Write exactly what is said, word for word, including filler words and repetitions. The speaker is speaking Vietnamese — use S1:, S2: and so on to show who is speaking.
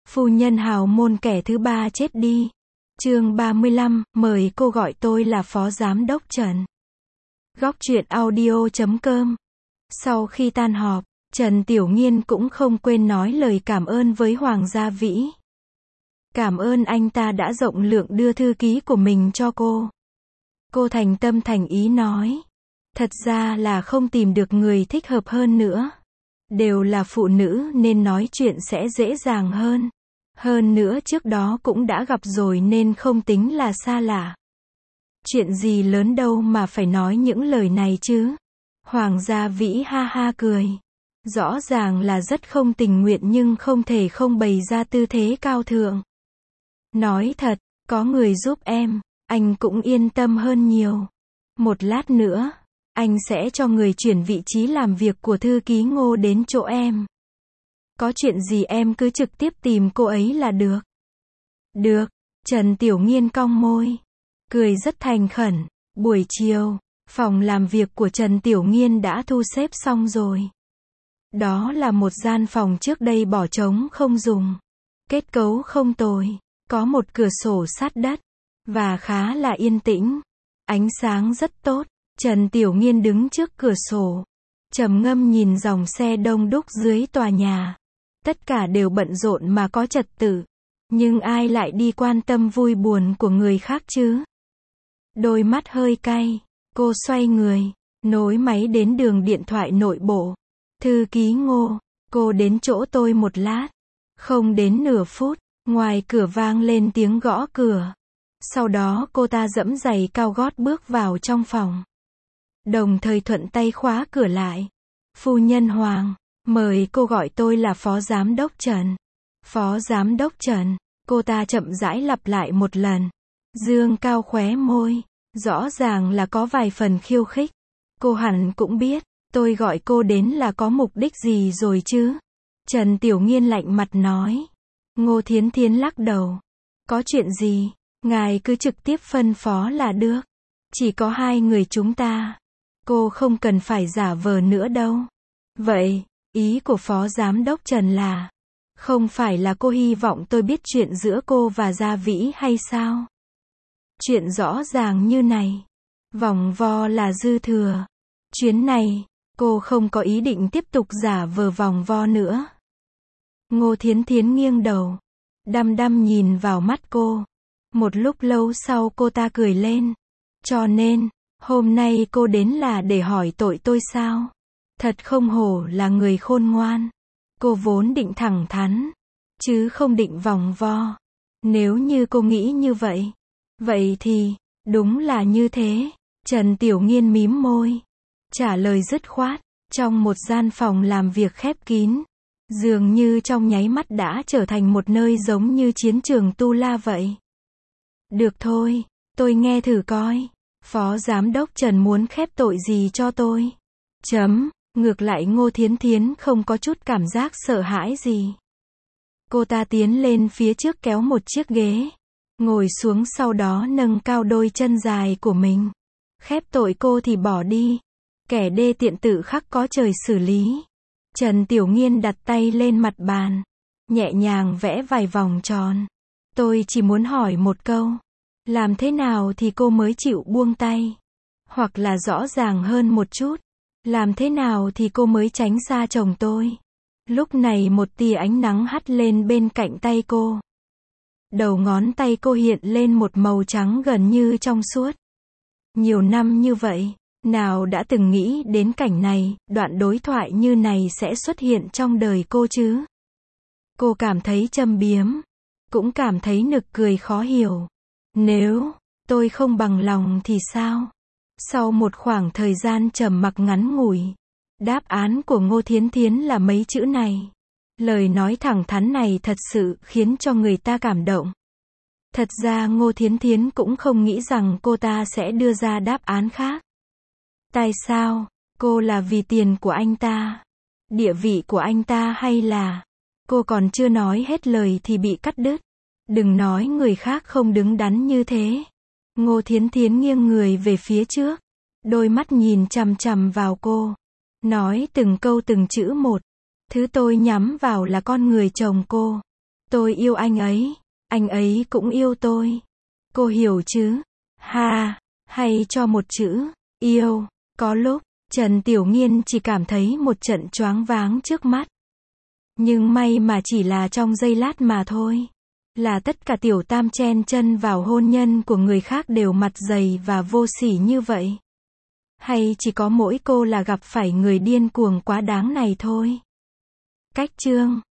S1: Phu nhân hào môn kẻ thứ ba chết đi. Chương ba mươi lăm, mời cô gọi tôi là Phó Giám đốc Trần. Góc truyện audio chấm com. Sau khi tan họp, Trần Tiểu Nghiên cũng không quên nói lời cảm ơn với Hoàng Gia Vĩ. Cảm ơn anh ta đã rộng lượng đưa thư ký của mình cho cô. Cô thành tâm thành ý nói. Thật ra là không tìm được người thích hợp hơn nữa. Đều là phụ nữ nên nói chuyện sẽ dễ dàng hơn. Hơn nữa trước đó cũng đã gặp rồi nên không tính là xa lạ. Chuyện gì lớn đâu mà phải nói những lời này chứ. Hoàng Gia Vĩ ha ha cười. Rõ ràng là rất không tình nguyện nhưng không thể không bày ra tư thế cao thượng. Nói thật, có người giúp em, anh cũng yên tâm hơn nhiều. Một lát nữa, anh sẽ cho người chuyển vị trí làm việc của thư ký Ngô đến chỗ em. Có chuyện gì em cứ trực tiếp tìm cô ấy là được. Được, Trần Tiểu Nghiên cong môi. Cười rất thành khẩn. Buổi chiều, phòng làm việc của Trần Tiểu Nghiên đã thu xếp xong rồi. Đó là một gian phòng trước đây bỏ trống không dùng. Kết cấu không tồi, có một cửa sổ sát đất, và khá là yên tĩnh. Ánh sáng rất tốt. Trần Tiểu Nghiên đứng trước cửa sổ, trầm ngâm nhìn dòng xe đông đúc dưới tòa nhà. Tất cả đều bận rộn mà có trật tự. Nhưng ai lại đi quan tâm vui buồn của người khác chứ? Đôi mắt hơi cay, cô xoay người, nối máy đến đường điện thoại nội bộ. Thư ký Ngô, cô đến chỗ tôi một lát. Không đến nửa phút, ngoài cửa vang lên tiếng gõ cửa. Sau đó cô ta giẫm giày cao gót bước vào trong phòng. Đồng thời thuận tay khóa cửa lại. Phu nhân Hoàng, mời cô gọi tôi là Phó Giám đốc Trần. Phó Giám đốc Trần, cô ta chậm rãi lặp lại một lần. Dương cao khóe môi, rõ ràng là có vài phần khiêu khích. Cô hẳn cũng biết, tôi gọi cô đến là có mục đích gì rồi chứ? Trần Tiểu Nghiên lạnh mặt nói. Ngô Thiến Thiến lắc đầu. Có chuyện gì, ngài cứ trực tiếp phân phó là được. Chỉ có hai người chúng ta. Cô không cần phải giả vờ nữa đâu. Vậy, ý của Phó Giám đốc Trần là, không phải là cô hy vọng tôi biết chuyện giữa cô và Gia Vĩ hay sao? Chuyện rõ ràng như này. Vòng vo là dư thừa. Chuyến này, cô không có ý định tiếp tục giả vờ vòng vo nữa. Ngô Thiến Thiến nghiêng đầu, đăm đăm nhìn vào mắt cô. Một lúc lâu sau cô ta cười lên. Cho nên, hôm nay cô đến là để hỏi tội tôi sao? Thật không hổ là người khôn ngoan. Cô vốn định thẳng thắn, chứ không định vòng vo. Nếu như cô nghĩ như vậy, vậy thì, đúng là như thế. Trần Tiểu Nghiên mím môi, trả lời dứt khoát. Trong một gian phòng làm việc khép kín, dường như trong nháy mắt đã trở thành một nơi giống như chiến trường Tu La vậy. Được thôi, tôi nghe thử coi. Phó Giám đốc Trần muốn khép tội gì cho tôi? Chấm. Ngược lại Ngô Thiến Thiến không có chút cảm giác sợ hãi gì. Cô ta tiến lên phía trước kéo một chiếc ghế, ngồi xuống sau đó nâng cao đôi chân dài của mình. Khép tội cô thì bỏ đi. Kẻ đê tiện tự khắc có trời xử lý. Trần Tiểu Nghiên đặt tay lên mặt bàn, nhẹ nhàng vẽ vài vòng tròn. Tôi chỉ muốn hỏi một câu. Làm thế nào thì cô mới chịu buông tay? Hoặc là rõ ràng hơn một chút. Làm thế nào thì cô mới tránh xa chồng tôi? Lúc này một tia ánh nắng hắt lên bên cạnh tay cô. Đầu ngón tay cô hiện lên một màu trắng gần như trong suốt. Nhiều năm như vậy, nào đã từng nghĩ đến cảnh này, đoạn đối thoại như này sẽ xuất hiện trong đời cô chứ? Cô cảm thấy châm biếm, cũng cảm thấy nực cười khó hiểu. Nếu tôi không bằng lòng thì sao? Sau một khoảng thời gian trầm mặc ngắn ngủi, đáp án của Ngô Thiến Thiến là mấy chữ này. Lời nói thẳng thắn này thật sự khiến cho người ta cảm động. Thật ra Ngô Thiến Thiến cũng không nghĩ rằng cô ta sẽ đưa ra đáp án khác. Tại sao? Cô là vì tiền của anh ta, địa vị của anh ta hay là... Cô còn chưa nói hết lời thì bị cắt đứt. Đừng nói người khác không đứng đắn như thế. Ngô Thiến Thiến nghiêng người về phía trước, đôi mắt nhìn chằm chằm vào cô, nói từng câu từng chữ một. Thứ tôi nhắm vào là con người chồng cô. Tôi yêu anh ấy, anh ấy cũng yêu tôi. Cô hiểu chứ? Ha, hay cho một chữ, yêu. Có lúc, Trần Tiểu Nghiên chỉ cảm thấy một trận choáng váng trước mắt. Nhưng may mà chỉ là trong giây lát mà thôi. Là tất cả Tiểu Tam chen chân vào hôn nhân của người khác đều mặt dày và vô sỉ như vậy? Hay chỉ có mỗi cô là gặp phải người điên cuồng quá đáng này thôi? Cách chương